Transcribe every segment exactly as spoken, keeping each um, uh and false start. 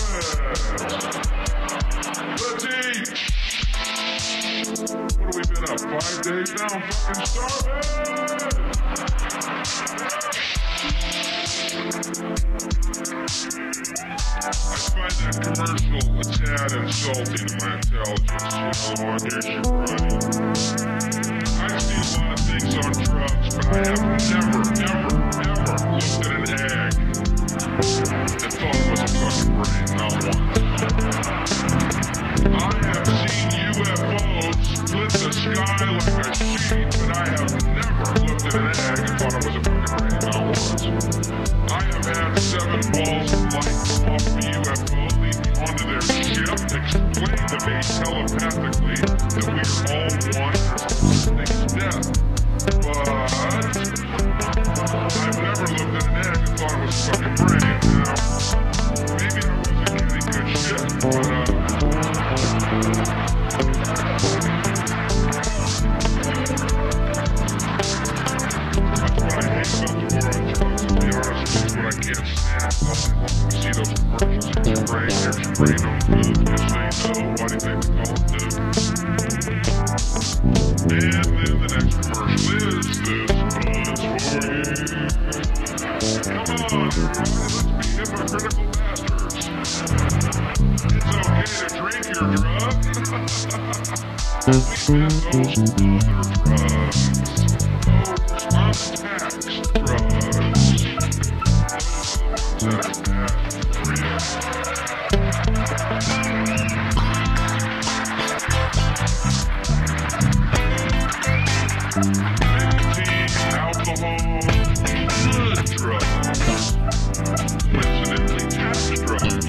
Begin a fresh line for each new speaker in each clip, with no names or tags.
Let's eat. What have we been up? Five days now? I'm fucking starving. I find that commercial a tad insulting to my intelligence. You know, here's your money. I've seen a lot of things on drugs, but I have never, ever, ever looked at an egg and thought it was a fucking brain, not once. I have seen U F Os split the sky like a sheet, but I have never looked at an egg and thought it was a fucking brain, not once. I have had seven balls of light come off of a U F O, lead me onto their ship, explain to me telepathically that we are all one, there's no such thing as death. But I've never looked at an egg and thought it was a fucking brain. Now, maybe I wasn't getting good shit, but uh, that's what I hate about the war on drugs, to be honest. That's what I can't stand. You see those commercials in your brain, there's your brain on food, you say no, why do you think they call it no? And then the next commercial is this buzz for you. Come on, everybody, let's be hypocritical bastards. It's okay to drink your drug. We meant those other drugs. Those untaxed drugs. Those are the ones that are bad for you. Nicotine, alcohol, good drugs. Coincidentally, tax drugs.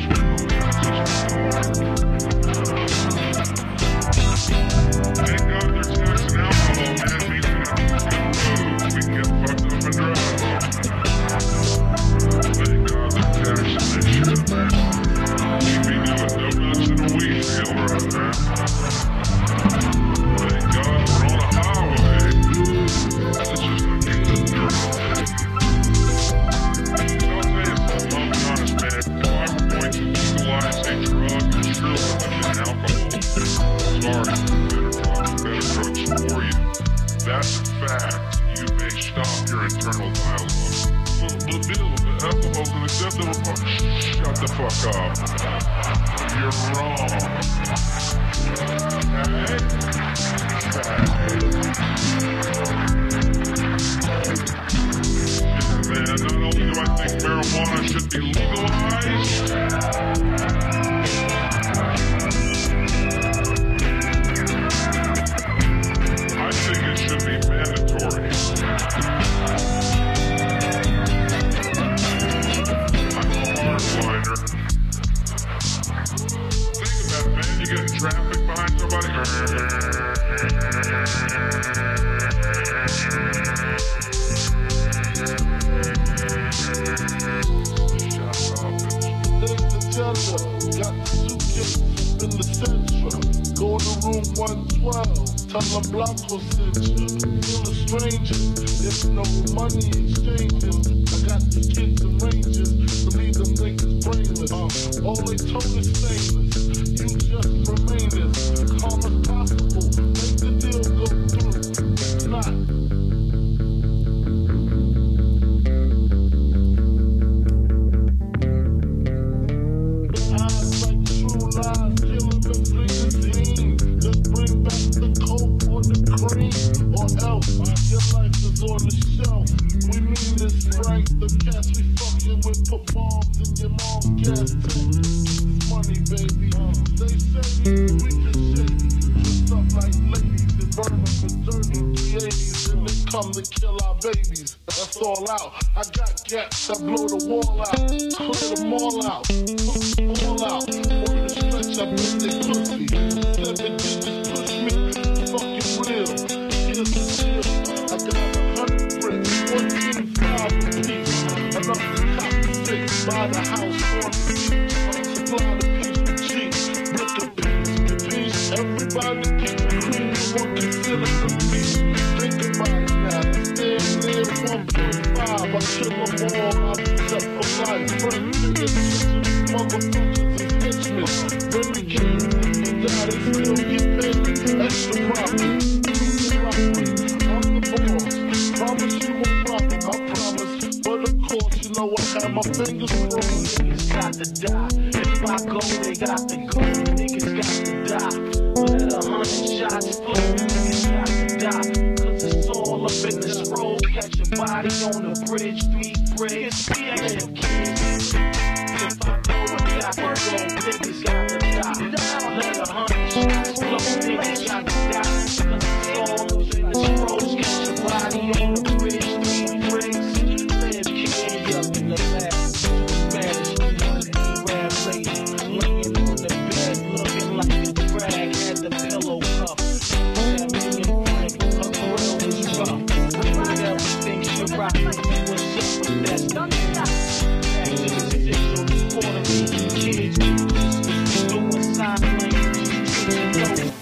Thank God they're taxing alcohol, man. Means we don't have to move. We can get fucked up and drive. Thank God they're taxing this shit, man. We'd be doing donuts in a wheat field right now. Thank God we're on a highway. This is a good drug. I'll tell you something, I'll be honest, man. If I were going to legalize a drug, it sure would have been alcohol. Sorry, better drugs, better drugs for you. That's a fact. You may stop your internal dialogue. Well, the deal with alcohol's an acceptable part. Shut the fuck up. You're wrong. Okay? Okay. Man, not only do I think marijuana should be legalized, I think it should be mandatory. I'm a hardliner. Think about it, man. You get in traffic behind somebody.
Got the suitcase in the central. Go to room one twelve. Tell them block will send you. Feel a stranger. There's no money exchanging. I got the kids arranging. Believe them niggas brainless. Uh, all they told is stainless. You just remain as calm as possible. Make the deal go through. If not, on the shelf. We mean this right. The cats we fucking with put bombs in your mom's gas tank. This money, baby. They say we can shake. Dressed up like ladies and burn them for dirty three eighties. And they come to kill our babies. That's all out. I got gaps that blow the wall out. Clear them all out. All out. Word to stretch up in they pussy. Seven digits push me. Fucking real. Here's the deal. I got a hundred bricks, fourteen-five a piece. Enough to cop the six, buy the house on the beach. Supply the piece for cheap. Brick a piece to piece. Everybody keep the cream. One consider the piece. Think about it now. Stand there, one point five. I kill them all. I set for life. First niggas, motherfuckers. to die. If I go, they got to go. Niggas got to die. Let a hundred shots flow. Niggas got to die. Cause it's all up in this road. Catch a body on the bridge. Three bricks. P X M kids. If I go, they got to go. Niggas got to die. Let a hundred shots flow. Niggas got to die. Cause it's all up in this road. Catch a body on the bridge. Three bricks. Live kid up in the back. Spanish money, rap lady. Laying on the bed, looking like a drag. Had the pillow cup. That million frank, her grill was rough. I everything she rock. What's up with that stuff? Back to the six, so this Puerto Rican kids. Doing sign language.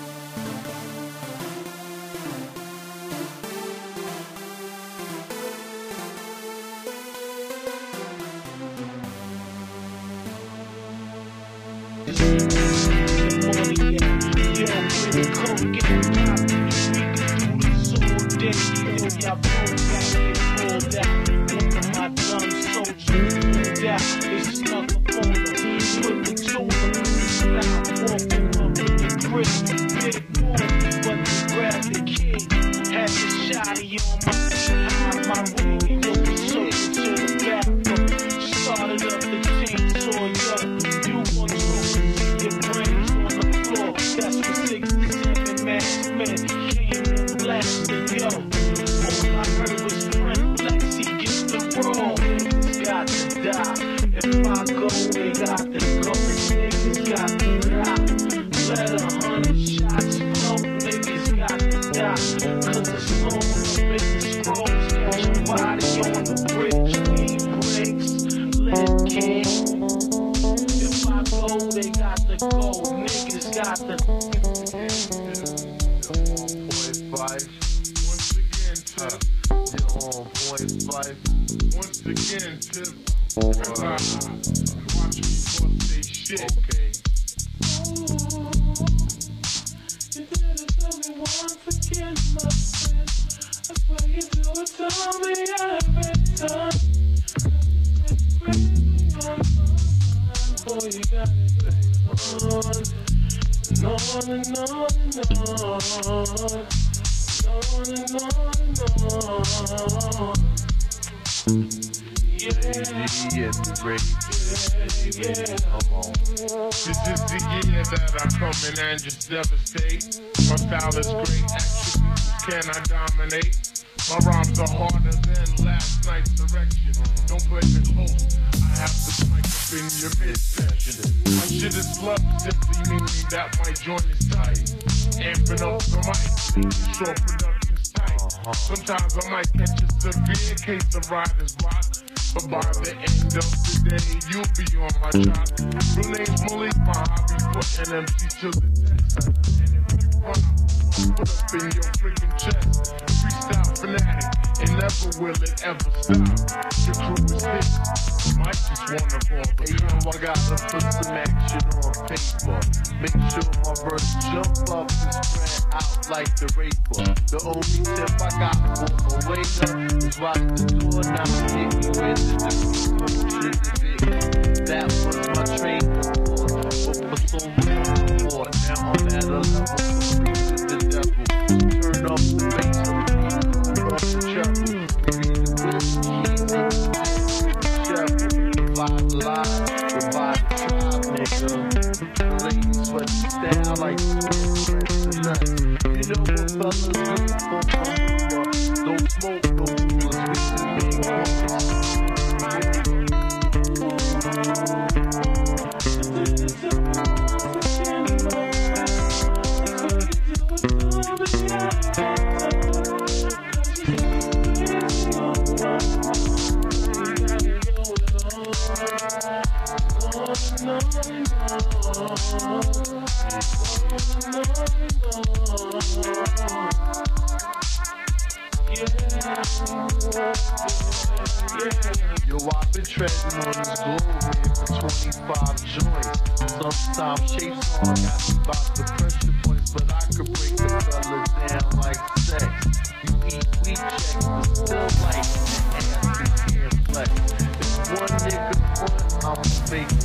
Sometimes I might catch a severe case of writer's block, but by the end of the day, you'll be on my job. Real name's Malik, my hobby, putting M C to the test. And if you run up, put up in your freaking chest. Freestyle fanatic, and never will it ever stop. Your crew is hit, might just wanna fall. Hey yo, I gotta put some action on paper. Make sure my verse jump up and spread out like the raper. The only tip I got for a waiter is watch the door now. Hit me with the defeat. That was my training for, but for so long before. Now I'm at a level for free with the devil. Turn up the bass on me, turn up the treble. Give me the whiskey, treble. Revive the live, revive the tribe, nigga. The ladies sweat the style like the nuts. You know what fellas do for fun? Don't smoke, don't do a big Yo, I've been treading on this globe here for twenty-five joints. Sometimes shapes on got me about the pressure points, but I could break the fellas down like sex. You eat weed checks, but still like the ass and can't flex. If one nigga front, I'ma fake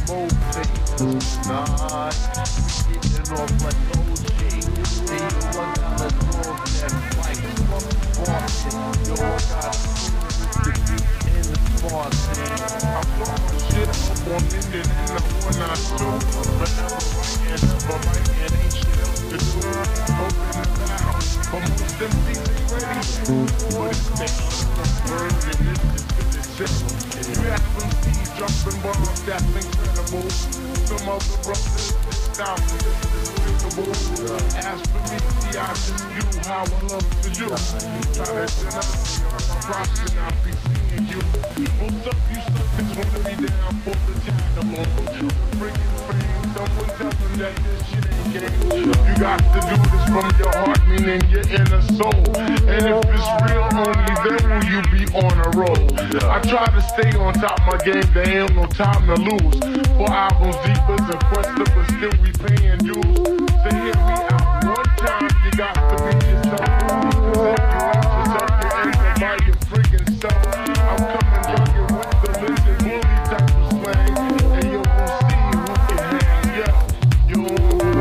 more papers. Nah, we getting off like O J. They run down the door that fight. Fuck Boston. Yo, I got to be in the Boston. I'm blowing shit up on Indian and the one I do. Forever writing, ever writing, ain't shit else to do. Open the battle, but most of them things ain't ready. But it's down the bird and this is good as simple. You haven't seen jumping bombs, that's incredible. Some of the brothers, this style is despicable. As for me, see, I just do how I love to do. Try to deny me on my props and I'll be seeing you. Most of you suckers wanna be down for the tag alone. Bringing fame, someone tell them that this shit ain't game. You got to do this from your heart, meaning your inner soul. And if it's real, only then will you be on a roll. I try to stay on top of my game, there ain't no time to lose. For albums deeper and questions, but still we paying dues. So hear me out one time, you got to be yourself. Cause if you ain't yourself, you end up by your freaking stuff. I'm coming rugged with the lizard bully type of slang. And you will see who can hang, yeah. You won't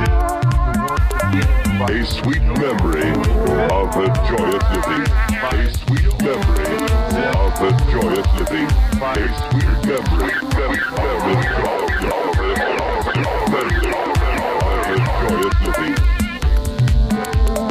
A sweet memory of the joyous living. A sweet memory of the joyous living. A sweet memory of the joyous living.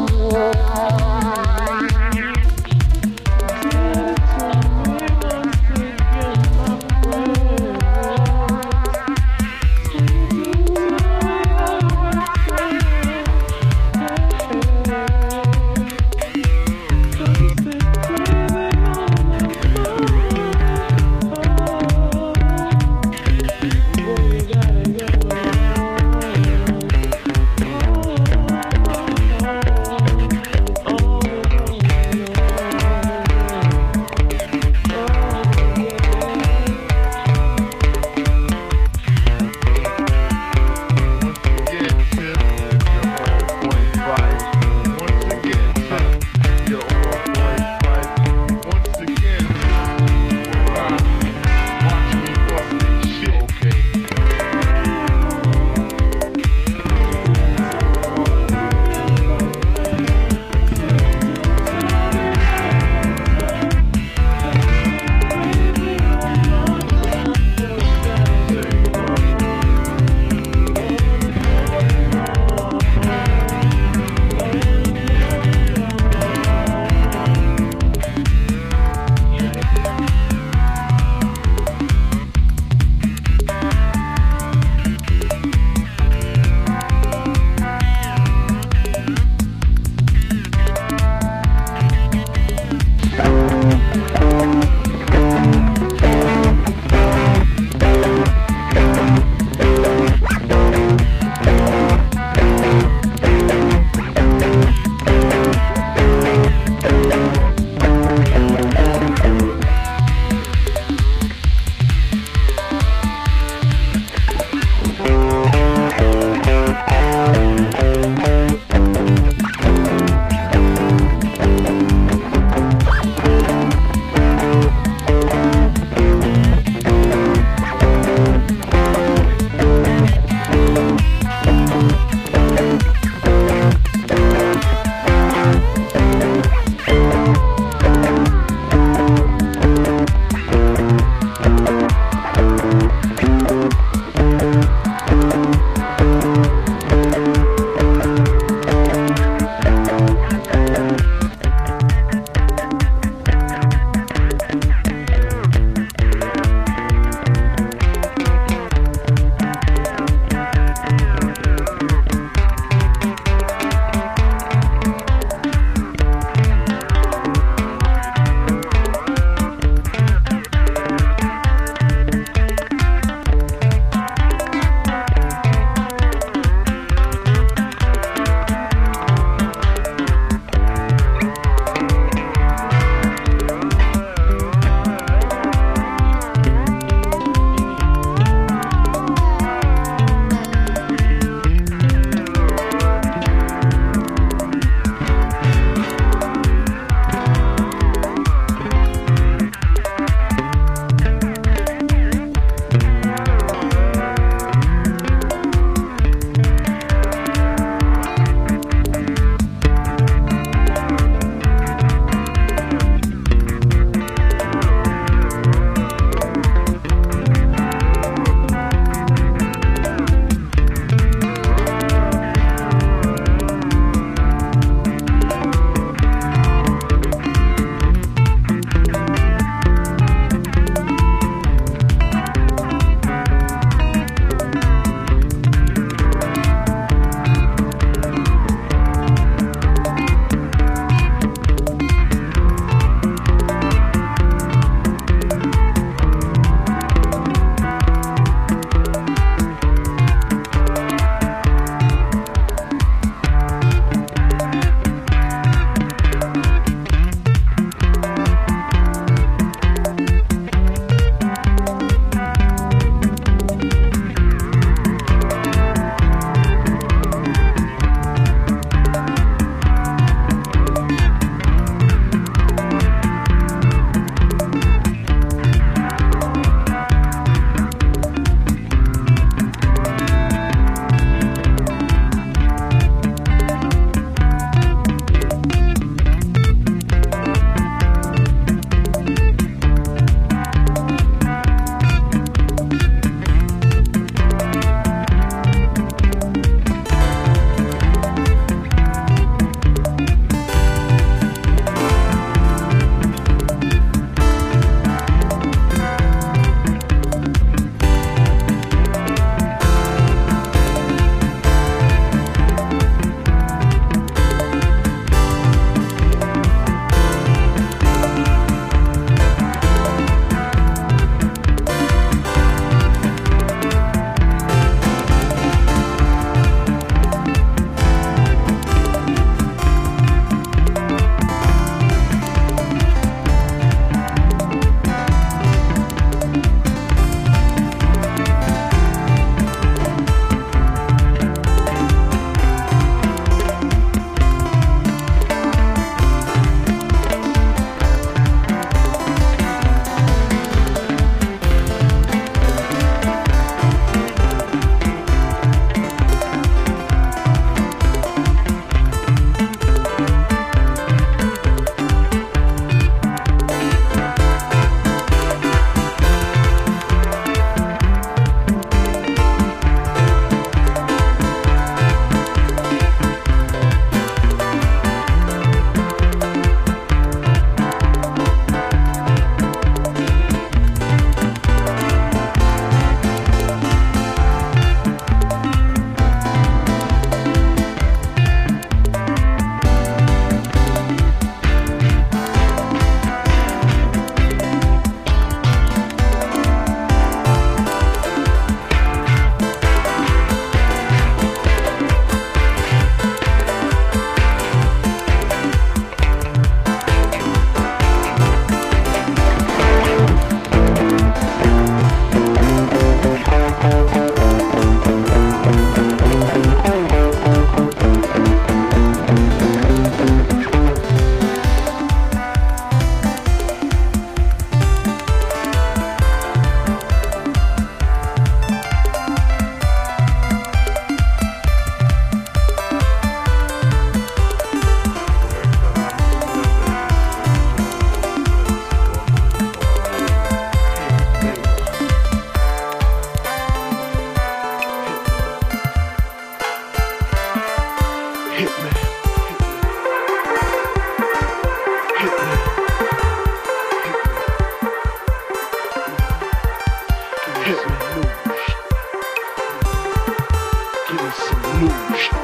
me some new shit.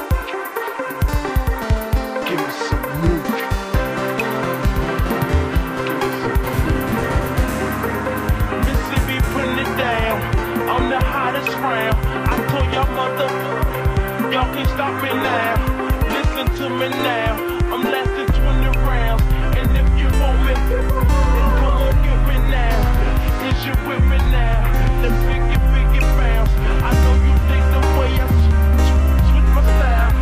Give me some new shit.
Mississippi putting it down. I'm the hottest round. I told y'all mother, y'all can't stop me now. Listen to me now. I'm less than twenty rounds. And if you want me, then come on get me now. Is you with me now? The biggie, biggie bounce. I know you think the way I switch my style.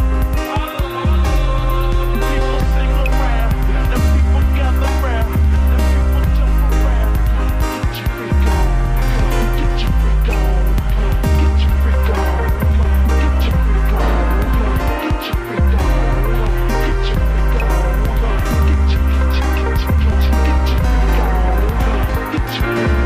People sing around. The people gather round. The people jump around. Get your freak on. Get your freak on. Get your freak on. Get your freak on. Get your freak on. Get your freak on. Get your, get your, get your, get your, get your freak on. Get your freak on.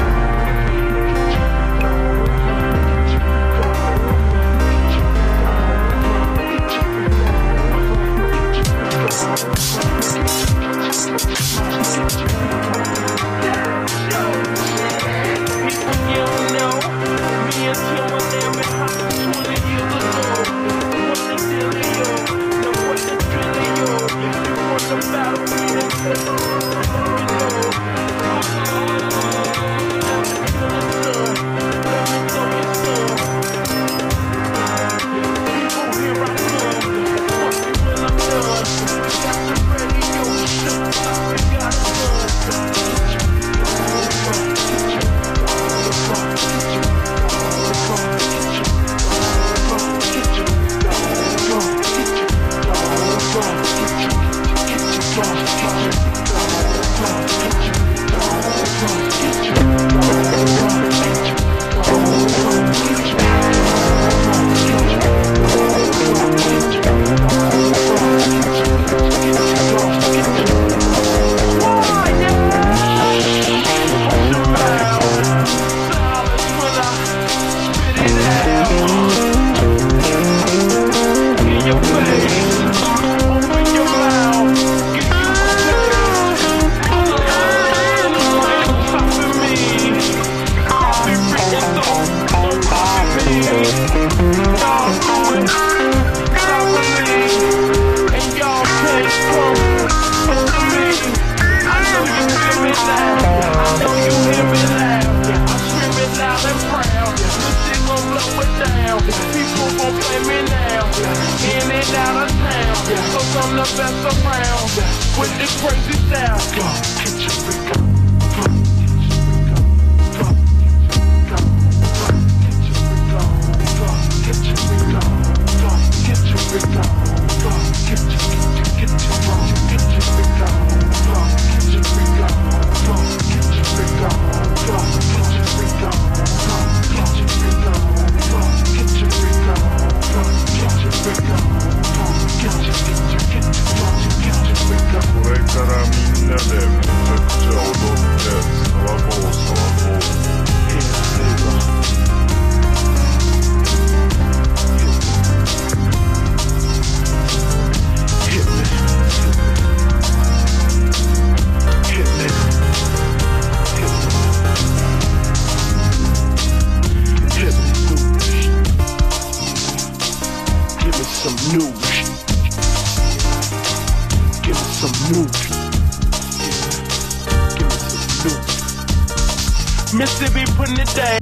Mississippi putting it down.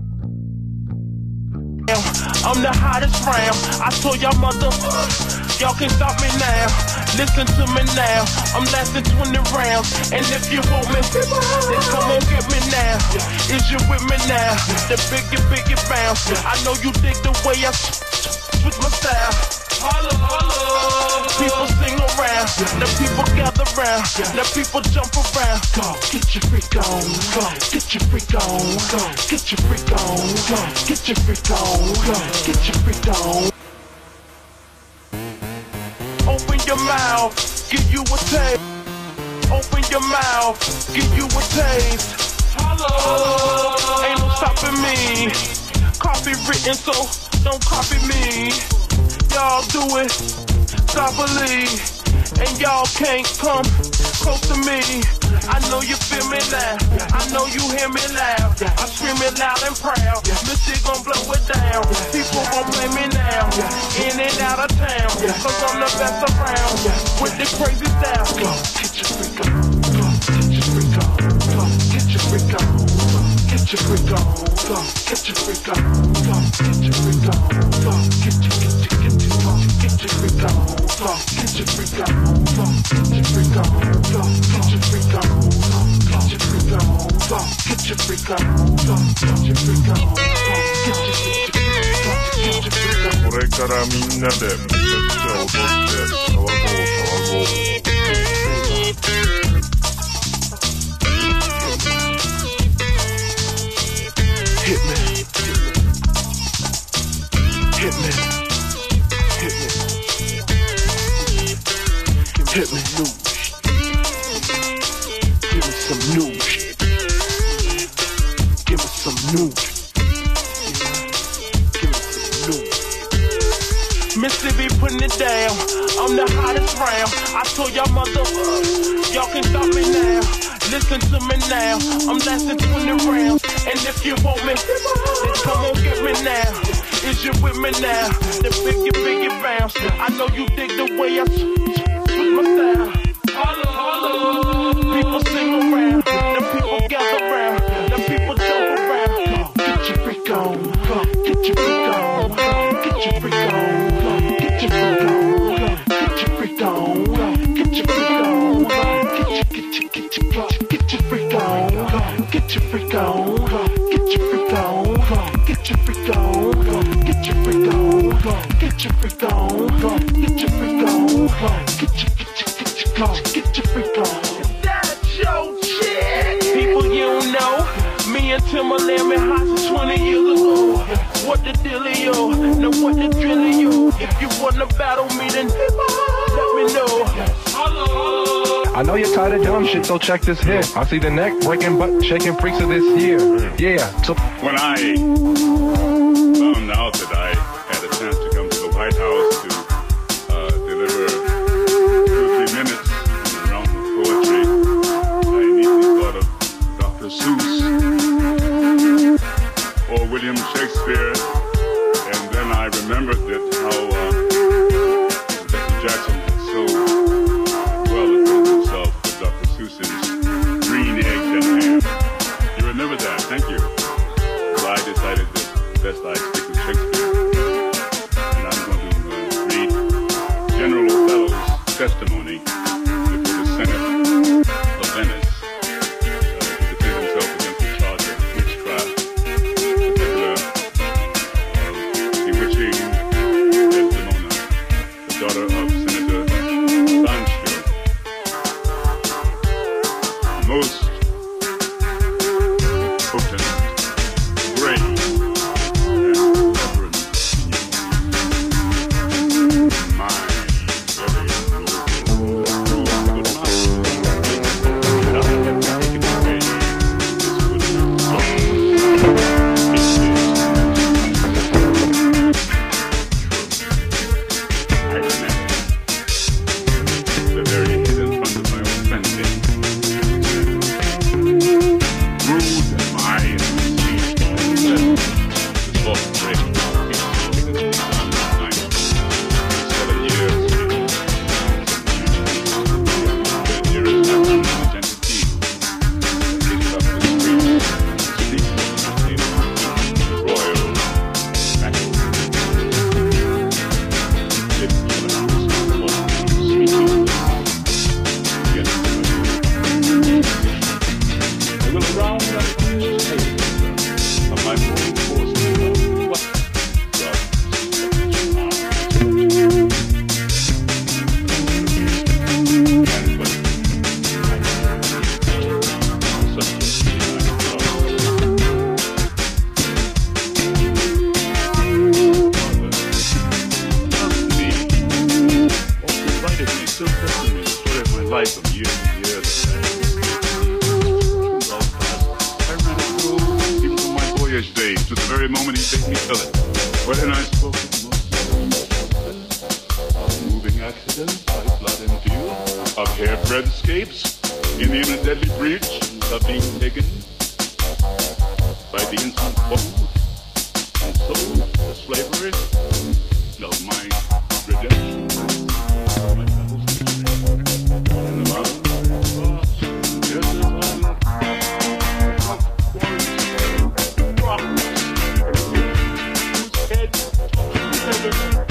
I'm the hottest round. I told y'all mother, y'all can't stop me now. Listen to me now. I'm lasting twenty rounds. And if you want me, then come on get me now. Is you with me now? The biggie, biggie bounce. I know you dig the way I switch my style. Holla, holla. People sing around, the people gather round, the people jump around.
Go, get your freak on, go, get your freak on, go, get your freak on, go, get your freak on, go, get your freak on.
Open your mouth, give you a taste. Open your mouth, give you a taste. Holla, ain't no stopping me. Copy written, so don't copy me. Y'all do it properly, and y'all can't come close to me. I know you feel me now. I know you hear me loud. I scream it loud and proud. Missy gon' blow it down. People gon' blame me now. In and out of town. Cause I'm the best around. With the crazy style. Go, get your freak on. Go, get your freak on. Go, get your freak on. Get your freak on. Go, get your freak on. Go, get your freak on. Go, get your, get your, get your, go, get your freak on. Go, get your freak on. Go, get your freak on. Go, get your freak on. Go, get your freak on. Go, get your freak on. Go, get your freak on. Go, get your, get your, get your freak on.
これからみんなでめちゃくちゃ踊って騒ごう騒ごう。
Hit me, hit me, hit me, hit me new shit. Give me some new shit. Give me some new shit. Give me some new shit. Mississippi putting it down. I'm the hottest round. I told y'all mother, y'all can stop me now. Listen to me now. I'm lasting twenty rounds. And if you want me, then come on get me now. Is you with me now? The biggie, biggie bounce. I know you dig the way I switch my style. Holla, holla. People sing around. The people gather around. The people jump around. Get your freak on. Get your freak on. Get your freak on. Get your freak on. Get your freak on. Get your freak on. Get your, get your, get your, get your freak on. Get your freak on. Get your freak on. Get your freak on. Get your freak on. Get your freak on. Get your freak on. Get your, get your, get your, get your freak on. That's your shit. People you don't know. Me and Timberland been hot since twenty years ago. What the dealio? Know what the drillio? If you wanna battle me, then let me know.
I know you're tired of dumb shit, so check this hit. I see the neck breaking, butt shaking freaks of this year. Yeah, so
when I found out that I had a chance to come to the White House to uh, deliver two or three minutes in the realm of poetry, I immediately thought of Doctor Seuss or William Shakespeare, and then I remembered that how uh, Becky Jackson had so well acquitted himself with Doctor Seuss's Green Eggs and Ham. You remember that, thank you. So I decided that best I stick with Shakespeare. And I'm going to uh, read General Othello's testimony before the Senate of Venice uh, to defend himself against the charge of witchcraft, in particular uh, bewitching Desdemona, the daughter of Senator Sancho. Most potent, great, and reverend in my very noble good master. And I have taken away this good song. I remember the very hidden front of my own fence. Rude am I and deceived and pleasant. The soft break is taken from my seven years. The nearest national identity is up the street, sleep in the royal battle. If you announce the speaking against the I will round up the table of my own forces. What and what such a feeling loved me, or provided me, still telling me the story of my life from year to year. Days to the very moment he made me tell it. When I spoke of most moving at accidents by flood and field, of hair-breadth escapes in the inner deadly breach, of being taken by the instant foe, and so the slavery of my redemption, my fellows and the mountain cross, yes, it's all rock quarries, rocks, whose heads touch the heaven.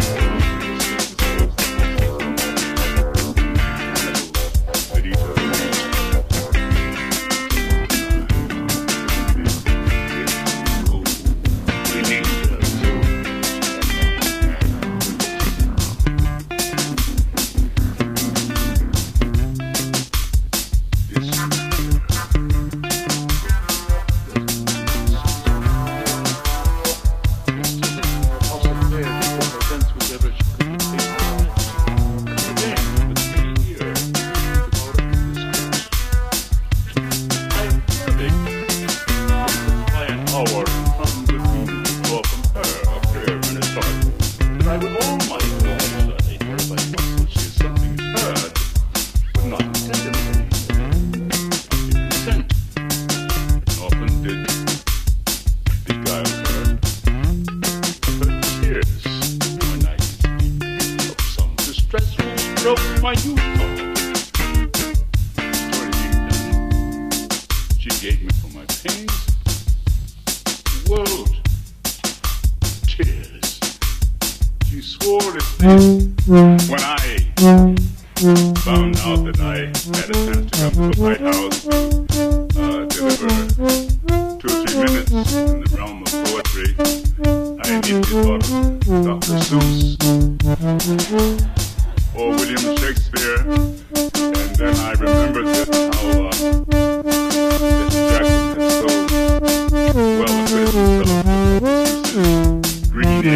Or William Shakespeare, and then I remembered that how